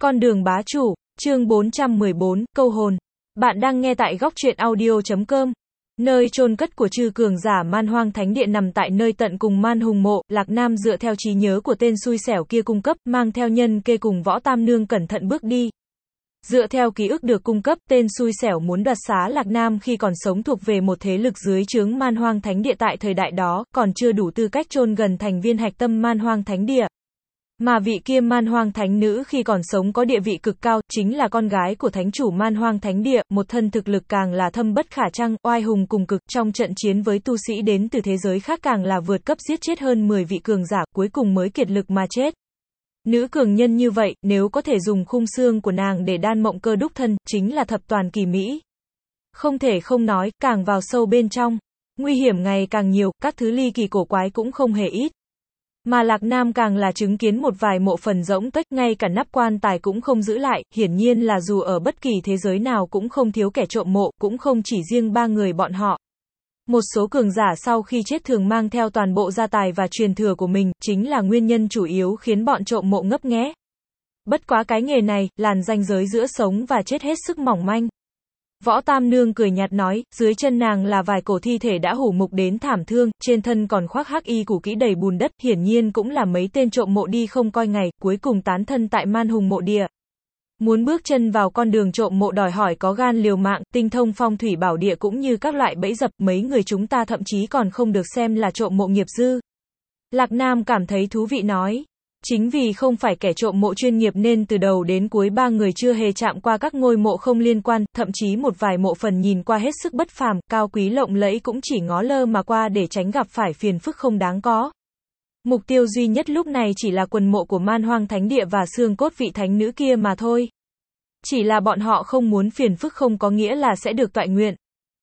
Con đường bá chủ, chương 414, câu hồn. Bạn đang nghe tại góc truyện audio.com. Nơi chôn cất của chư cường giả Man Hoang Thánh Địa nằm tại nơi tận cùng Man Hùng Mộ, Lạc Nam dựa theo trí nhớ của tên xui xẻo kia cung cấp, mang theo Nhân Kê cùng Võ Tam Nương cẩn thận bước đi. Dựa theo ký ức được cung cấp, tên xui xẻo muốn đoạt xá Lạc Nam khi còn sống thuộc về một thế lực dưới trướng Man Hoang Thánh Địa tại thời đại đó, còn chưa đủ tư cách chôn gần thành viên hạch tâm Man Hoang Thánh Địa. Mà vị kia Man Hoang Thánh Nữ khi còn sống có địa vị cực cao, chính là con gái của Thánh chủ Man Hoang Thánh Địa, một thân thực lực càng là thâm bất khả trăng, oai hùng cùng cực, trong trận chiến với tu sĩ đến từ thế giới khác càng là vượt cấp giết chết hơn 10 vị cường giả, cuối cùng mới kiệt lực mà chết. Nữ cường nhân như vậy, nếu có thể dùng khung xương của nàng để đan mộng cơ đúc thân, chính là thập toàn kỳ mỹ. Không thể không nói, càng vào sâu bên trong, nguy hiểm ngày càng nhiều, các thứ ly kỳ cổ quái cũng không hề ít. Mà Lạc Nam càng là chứng kiến một vài mộ phần rỗng tuếch, ngay cả nắp quan tài cũng không giữ lại, hiển nhiên là dù ở bất kỳ thế giới nào cũng không thiếu kẻ trộm mộ, cũng không chỉ riêng ba người bọn họ. Một số cường giả sau khi chết thường mang theo toàn bộ gia tài và truyền thừa của mình, chính là nguyên nhân chủ yếu khiến bọn trộm mộ ngấp nghé. Bất quá cái nghề này, làn ranh giới giữa sống và chết hết sức mỏng manh. Võ Tam Nương cười nhạt nói, dưới chân nàng là vài cổ thi thể đã hủ mục đến thảm thương, trên thân còn khoác hắc y cũ kỹ đầy bùn đất, hiển nhiên cũng là mấy tên trộm mộ đi không coi ngày, cuối cùng tán thân tại Man Hùng Mộ Địa. Muốn bước chân vào con đường trộm mộ đòi hỏi có gan liều mạng, tinh thông phong thủy bảo địa cũng như các loại bẫy dập, mấy người chúng ta thậm chí còn không được xem là trộm mộ nghiệp dư. Lạc Nam cảm thấy thú vị nói. Chính vì không phải kẻ trộm mộ chuyên nghiệp nên từ đầu đến cuối ba người chưa hề chạm qua các ngôi mộ không liên quan, thậm chí một vài mộ phần nhìn qua hết sức bất phàm, cao quý lộng lẫy cũng chỉ ngó lơ mà qua để tránh gặp phải phiền phức không đáng có. Mục tiêu duy nhất lúc này chỉ là quần mộ của Man Hoang Thánh Địa và xương cốt vị thánh nữ kia mà thôi. Chỉ là bọn họ không muốn phiền phức không có nghĩa là sẽ được toại nguyện.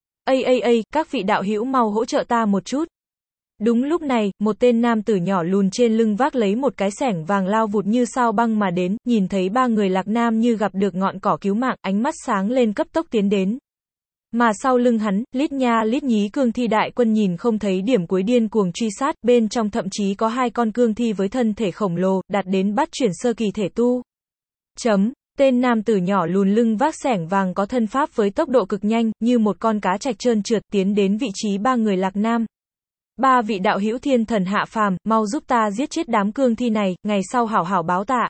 Các vị đạo hữu mau hỗ trợ ta một chút. Đúng lúc này, một tên nam tử nhỏ lùn trên lưng vác lấy một cái xẻng vàng lao vụt như sao băng mà đến, nhìn thấy ba người Lạc Nam như gặp được ngọn cỏ cứu mạng, ánh mắt sáng lên cấp tốc tiến đến. Mà sau lưng hắn, lít nha lít nhí cương thi đại quân nhìn không thấy điểm cuối điên cuồng truy sát, bên trong thậm chí có hai con cương thi với thân thể khổng lồ, đạt đến bát chuyển sơ kỳ thể tu. Tên nam tử nhỏ lùn lưng vác xẻng vàng có thân pháp với tốc độ cực nhanh, như một con cá trạch trơn trượt tiến đến vị trí ba người Lạc Nam. Ba vị đạo hữu thiên thần hạ phàm, mau giúp ta giết chết đám cương thi này, ngày sau hảo hảo báo tạ.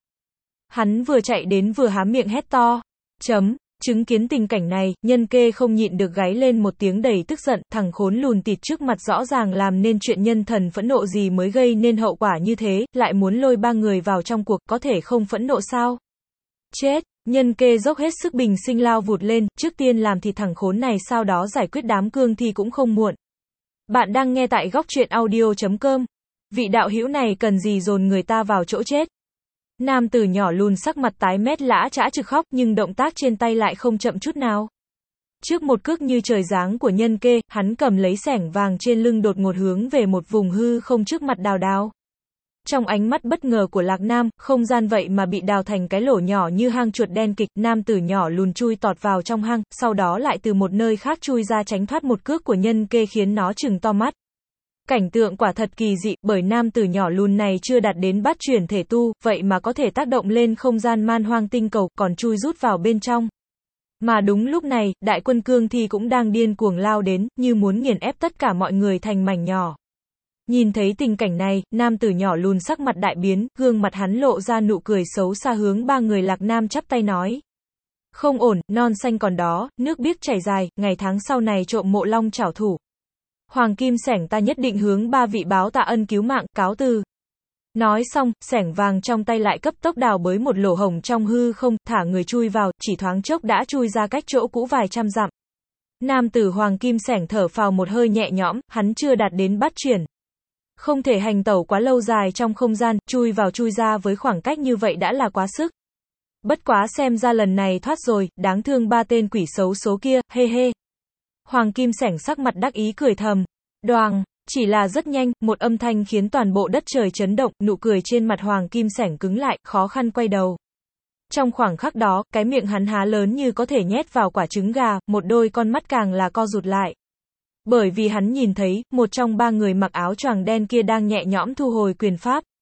Hắn vừa chạy đến vừa há miệng hét to. Chứng kiến tình cảnh này, Nhân Kê không nhịn được gáy lên một tiếng đầy tức giận, thằng khốn lùn tịt trước mặt rõ ràng làm nên chuyện nhân thần phẫn nộ gì mới gây nên hậu quả như thế, lại muốn lôi ba người vào trong cuộc, có thể không phẫn nộ sao? Chết! Nhân Kê dốc hết sức bình sinh lao vụt lên, trước tiên làm thịt thằng khốn này sau đó giải quyết đám cương thi cũng không muộn. Bạn đang nghe tại góc truyện audio.com. Vị đạo hữu này cần gì dồn người ta vào chỗ chết. Nam tử nhỏ lùn sắc mặt tái mét lã chã trực khóc nhưng động tác trên tay lại không chậm chút nào. Trước một cước như trời giáng của Nhân Kê, hắn cầm lấy xẻng vàng trên lưng đột ngột hướng về một vùng hư không trước mặt đào đào. Trong ánh mắt bất ngờ của Lạc Nam, không gian vậy mà bị đào thành cái lỗ nhỏ như hang chuột đen kịch, nam tử nhỏ lùn chui tọt vào trong hang, sau đó lại từ một nơi khác chui ra tránh thoát một cước của Nhân Kê khiến nó trừng to mắt. Cảnh tượng quả thật kỳ dị, bởi nam tử nhỏ lùn này chưa đạt đến bát chuyển thể tu, vậy mà có thể tác động lên không gian man hoang tinh cầu, còn chui rút vào bên trong. Mà đúng lúc này, đại quân cương thi cũng đang điên cuồng lao đến, như muốn nghiền ép tất cả mọi người thành mảnh nhỏ. Nhìn thấy tình cảnh này, nam tử nhỏ lùn sắc mặt đại biến, gương mặt hắn lộ ra nụ cười xấu xa hướng ba người Lạc Nam chắp tay nói. Không ổn, non xanh còn đó, nước biếc chảy dài, ngày tháng sau này trộm mộ long trảo thủ. Hoàng kim xẻng ta nhất định hướng ba vị báo tạ ân cứu mạng, cáo từ. Nói xong, xẻng vàng trong tay lại cấp tốc đào bới một lỗ hổng trong hư không, thả người chui vào, chỉ thoáng chốc đã chui ra cách chỗ cũ vài trăm dặm. Nam tử hoàng kim xẻng thở phào một hơi nhẹ nhõm, hắn chưa đạt đến bát chuyển. Không thể hành tẩu quá lâu dài trong không gian, chui vào chui ra với khoảng cách như vậy đã là quá sức. Bất quá xem ra lần này thoát rồi, đáng thương ba tên quỷ xấu số kia, hê hê. Hoàng kim xẻng sắc mặt đắc ý cười thầm. Đoàng, chỉ là rất nhanh, một âm thanh khiến toàn bộ đất trời chấn động, nụ cười trên mặt hoàng kim xẻng cứng lại, khó khăn quay đầu. Trong khoảng khắc đó, cái miệng hắn há lớn như có thể nhét vào quả trứng gà, một đôi con mắt càng là co rụt lại. Bởi vì hắn nhìn thấy, một trong ba người mặc áo choàng đen kia đang nhẹ nhõm thu hồi quyền pháp.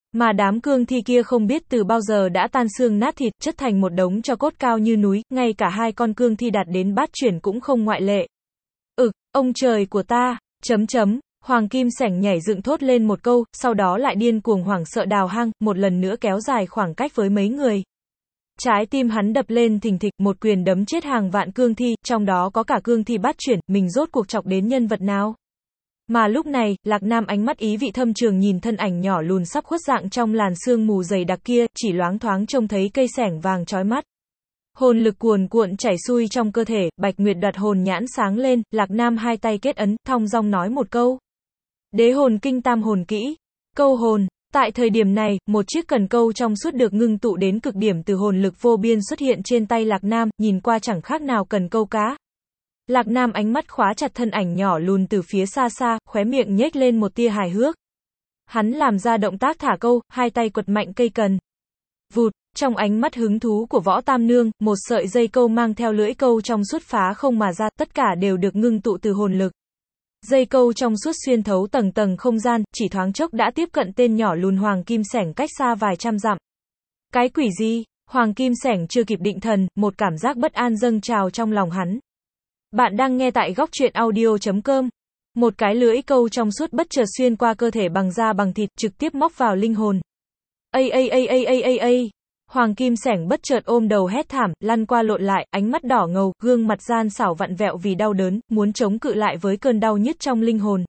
Mà đám cương thi kia không biết từ bao giờ đã tan xương nát thịt, chất thành một đống tro cốt cao như núi, ngay cả hai con cương thi đạt đến bát chuyển cũng không ngoại lệ. Ông trời của ta, Hoàng Kim Sảnh nhảy dựng thốt lên một câu, sau đó lại điên cuồng hoảng sợ đào hang, một lần nữa kéo dài khoảng cách với mấy người. Trái tim hắn đập lên thình thịch, một quyền đấm chết hàng vạn cương thi, trong đó có cả cương thi bát chuyển, mình rốt cuộc chọc đến nhân vật nào? Mà lúc này, Lạc Nam ánh mắt ý vị thâm trường nhìn thân ảnh nhỏ lùn sắp khuất dạng trong làn sương mù dày đặc kia, chỉ loáng thoáng trông thấy cây sẻng vàng chói mắt. Hồn lực cuồn cuộn chảy xuôi trong cơ thể, Bạch Nguyệt đoạt hồn nhãn sáng lên, Lạc Nam hai tay kết ấn, thong dong nói một câu. Đế hồn kinh tam hồn kỹ. Câu hồn. Tại thời điểm này, một chiếc cần câu trong suốt được ngưng tụ đến cực điểm từ hồn lực vô biên xuất hiện trên tay Lạc Nam, nhìn qua chẳng khác nào cần câu cá. Lạc Nam ánh mắt khóa chặt thân ảnh nhỏ lùn từ phía xa xa, khóe miệng nhếch lên một tia hài hước. Hắn làm ra động tác thả câu, hai tay quật mạnh cây cần. Vụt, trong ánh mắt hứng thú của Võ Tam Nương, một sợi dây câu mang theo lưỡi câu trong suốt phá không mà ra, tất cả đều được ngưng tụ từ hồn lực. Dây câu trong suốt xuyên thấu tầng tầng không gian, chỉ thoáng chốc đã tiếp cận tên nhỏ lùn Hoàng Kim Sảnh cách xa vài trăm dặm. Cái quỷ gì? Hoàng Kim Sảnh chưa kịp định thần, một cảm giác bất an dâng trào trong lòng hắn. Bạn đang nghe tại góc truyện audio.com. Một cái lưỡi câu trong suốt bất chợt xuyên qua cơ thể bằng da bằng thịt, trực tiếp móc vào linh hồn. Hoàng Kim Sảnh bất chợt ôm đầu hét thảm, lăn qua lộn lại, ánh mắt đỏ ngầu, gương mặt gian xảo vặn vẹo vì đau đớn, muốn chống cự lại với cơn đau nhức trong linh hồn.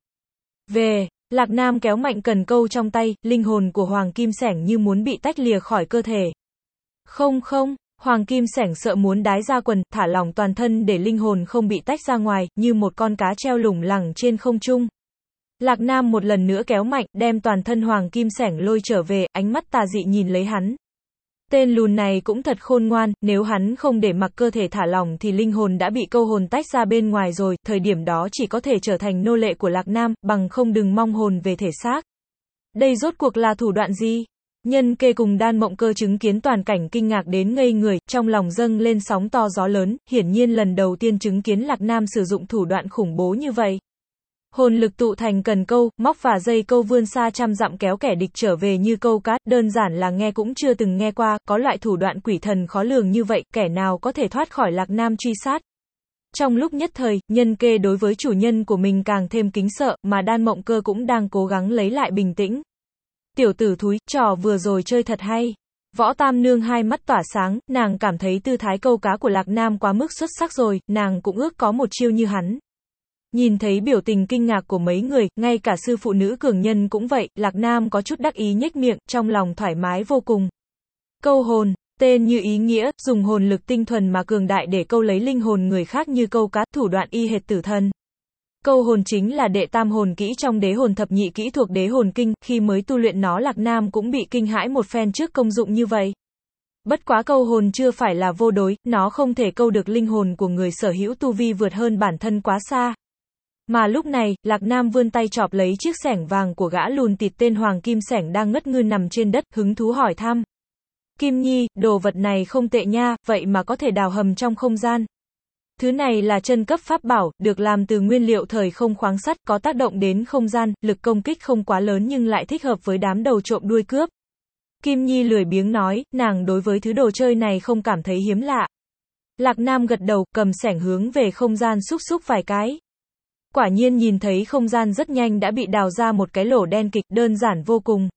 Lạc Nam kéo mạnh cần câu trong tay, linh hồn của Hoàng Kim Sảnh như muốn bị tách lìa khỏi cơ thể. Không, Hoàng Kim Sảnh sợ muốn đái ra quần, thả lỏng toàn thân để linh hồn không bị tách ra ngoài, như một con cá treo lủng lẳng trên không trung. Lạc Nam một lần nữa kéo mạnh, đem toàn thân Hoàng Kim Sảnh lôi trở về, ánh mắt tà dị nhìn lấy hắn. Tên lùn này cũng thật khôn ngoan, nếu hắn không để mặc cơ thể thả lỏng thì linh hồn đã bị câu hồn tách ra bên ngoài rồi, thời điểm đó chỉ có thể trở thành nô lệ của Lạc Nam, bằng không đừng mong hồn về thể xác. Đây rốt cuộc là thủ đoạn gì? Nhân Kê cùng Đan Mộng Cơ chứng kiến toàn cảnh kinh ngạc đến ngây người, trong lòng dâng lên sóng to gió lớn, hiển nhiên lần đầu tiên chứng kiến Lạc Nam sử dụng thủ đoạn khủng bố như vậy. Hồn lực tụ thành cần câu, móc và dây câu vươn xa trăm dặm kéo kẻ địch trở về như câu cá, đơn giản là nghe cũng chưa từng nghe qua, có loại thủ đoạn quỷ thần khó lường như vậy, kẻ nào có thể thoát khỏi Lạc Nam truy sát. Trong lúc nhất thời, Nhân Kê đối với chủ nhân của mình càng thêm kính sợ, mà Đan Mộng Cơ cũng đang cố gắng lấy lại bình tĩnh. Tiểu tử thúi, trò vừa rồi chơi thật hay. Võ Tam Nương hai mắt tỏa sáng, nàng cảm thấy tư thái câu cá của Lạc Nam quá mức xuất sắc rồi, nàng cũng ước có một chiêu như hắn. Nhìn thấy biểu tình kinh ngạc của mấy người, ngay cả sư phụ nữ cường nhân cũng vậy, Lạc Nam có chút đắc ý nhếch miệng, trong lòng thoải mái vô cùng. Câu hồn, tên như ý nghĩa, dùng hồn lực tinh thuần mà cường đại để câu lấy linh hồn người khác như câu cá, thủ đoạn y hệt tử thần. Câu hồn chính là đệ tam hồn kỹ trong đế hồn thập nhị kỹ thuộc đế hồn kinh, khi mới tu luyện nó Lạc Nam cũng bị kinh hãi một phen trước công dụng như vậy. Bất quá câu hồn chưa phải là vô đối, nó không thể câu được linh hồn của người sở hữu tu vi vượt hơn bản thân quá xa. Mà lúc này, Lạc Nam vươn tay chọp lấy chiếc xẻng vàng của gã lùn tịt tên Hoàng Kim Sảnh đang ngất ngư nằm trên đất, hứng thú hỏi thăm. Kim Nhi, đồ vật này không tệ nha, vậy mà có thể đào hầm trong không gian. Thứ này là chân cấp pháp bảo, được làm từ nguyên liệu thời không khoáng sắt, có tác động đến không gian, lực công kích không quá lớn nhưng lại thích hợp với đám đầu trộm đuôi cướp. Kim Nhi lười biếng nói, nàng đối với thứ đồ chơi này không cảm thấy hiếm lạ. Lạc Nam gật đầu, cầm xẻng hướng về không gian xúc vài cái. Quả nhiên nhìn thấy không gian rất nhanh đã bị đào ra một cái lỗ đen kịch, đơn giản vô cùng.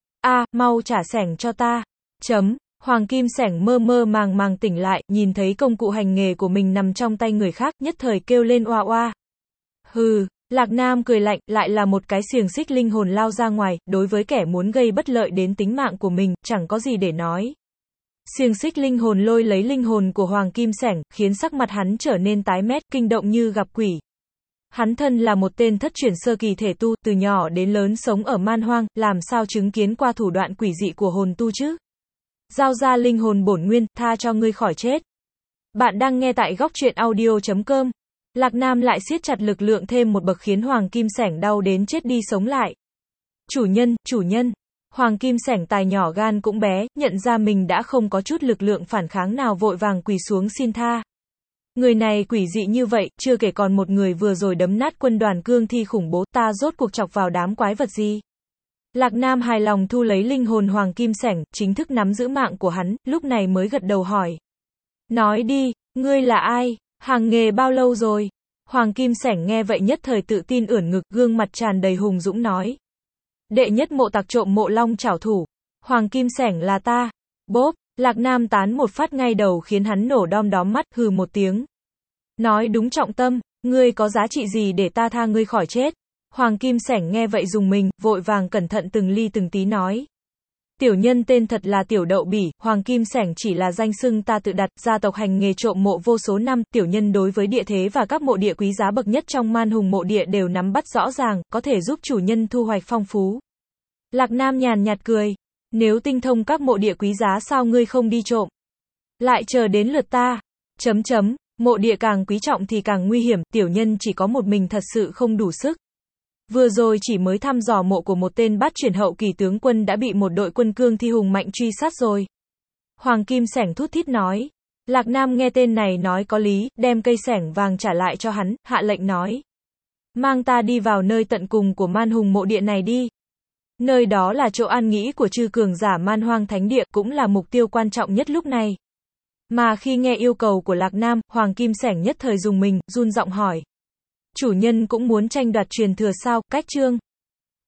Mau trả xẻng cho ta. Hoàng Kim Sảnh mơ màng tỉnh lại, nhìn thấy công cụ hành nghề của mình nằm trong tay người khác, nhất thời kêu lên oa oa. Hừ, Lạc Nam cười lạnh, lại là một cái xiềng xích linh hồn lao ra ngoài, đối với kẻ muốn gây bất lợi đến tính mạng của mình, chẳng có gì để nói. Xiềng xích linh hồn lôi lấy linh hồn của Hoàng Kim Sảnh, khiến sắc mặt hắn trở nên tái mét, kinh động như gặp quỷ. Hắn thân là một tên thất chuyển sơ kỳ thể tu, từ nhỏ đến lớn sống ở man hoang, làm sao chứng kiến qua thủ đoạn quỷ dị của hồn tu chứ? Giao ra linh hồn bổn nguyên, tha cho ngươi khỏi chết. Bạn đang nghe tại góc truyện audio.com. Lạc Nam lại siết chặt lực lượng thêm một bậc khiến Hoàng Kim Sảnh đau đến chết đi sống lại. Chủ nhân. Hoàng Kim Sảnh tài nhỏ gan cũng bé, nhận ra mình đã không có chút lực lượng phản kháng nào vội vàng quỳ xuống xin tha. Người này quỷ dị như vậy, chưa kể còn một người vừa rồi đấm nát quân đoàn cương thi khủng bố, ta rốt cuộc chọc vào đám quái vật gì? Lạc Nam hài lòng thu lấy linh hồn Hoàng Kim Sảnh, chính thức nắm giữ mạng của hắn, lúc này mới gật đầu hỏi. Nói đi, ngươi là ai? Hàng nghề bao lâu rồi? Hoàng Kim Sảnh nghe vậy nhất thời tự tin ưỡn ngực, gương mặt tràn đầy hùng dũng nói. Đệ nhất mộ tặc trộm mộ long trảo thủ. Hoàng Kim Sảnh là ta. Bốp, Lạc Nam tán một phát ngay đầu khiến hắn nổ đom đóm mắt, hừ một tiếng. Nói đúng trọng tâm, ngươi có giá trị gì để ta tha ngươi khỏi chết? Hoàng Kim Sảnh nghe vậy dùng mình, vội vàng cẩn thận từng ly từng tí nói. Tiểu nhân tên thật là Tiểu Đậu Bỉ, Hoàng Kim Sảnh chỉ là danh xưng ta tự đặt, gia tộc hành nghề trộm mộ vô số năm, tiểu nhân đối với địa thế và các mộ địa quý giá bậc nhất trong Man Hùng mộ địa đều nắm bắt rõ ràng, có thể giúp chủ nhân thu hoạch phong phú. Lạc Nam nhàn nhạt cười, nếu tinh thông các mộ địa quý giá sao ngươi không đi trộm? Lại chờ đến lượt ta. Mộ địa càng quý trọng thì càng nguy hiểm, tiểu nhân chỉ có một mình thật sự không đủ sức. Vừa rồi chỉ mới thăm dò mộ của một tên bát chuyển hậu kỳ tướng quân đã bị một đội quân cương thi hùng mạnh truy sát rồi. Hoàng Kim Sảnh thút thít nói. Lạc Nam nghe tên này nói có lý, đem cây sẻng vàng trả lại cho hắn, hạ lệnh nói. Mang ta đi vào nơi tận cùng của Man Hùng mộ địa này đi. Nơi đó là chỗ an nghỉ của chư cường giả Man Hoang Thánh Địa, cũng là mục tiêu quan trọng nhất lúc này. Mà khi nghe yêu cầu của Lạc Nam, Hoàng Kim Sảnh nhất thời dùng mình, run giọng hỏi. Chủ nhân cũng muốn tranh đoạt truyền thừa sao? Cách chương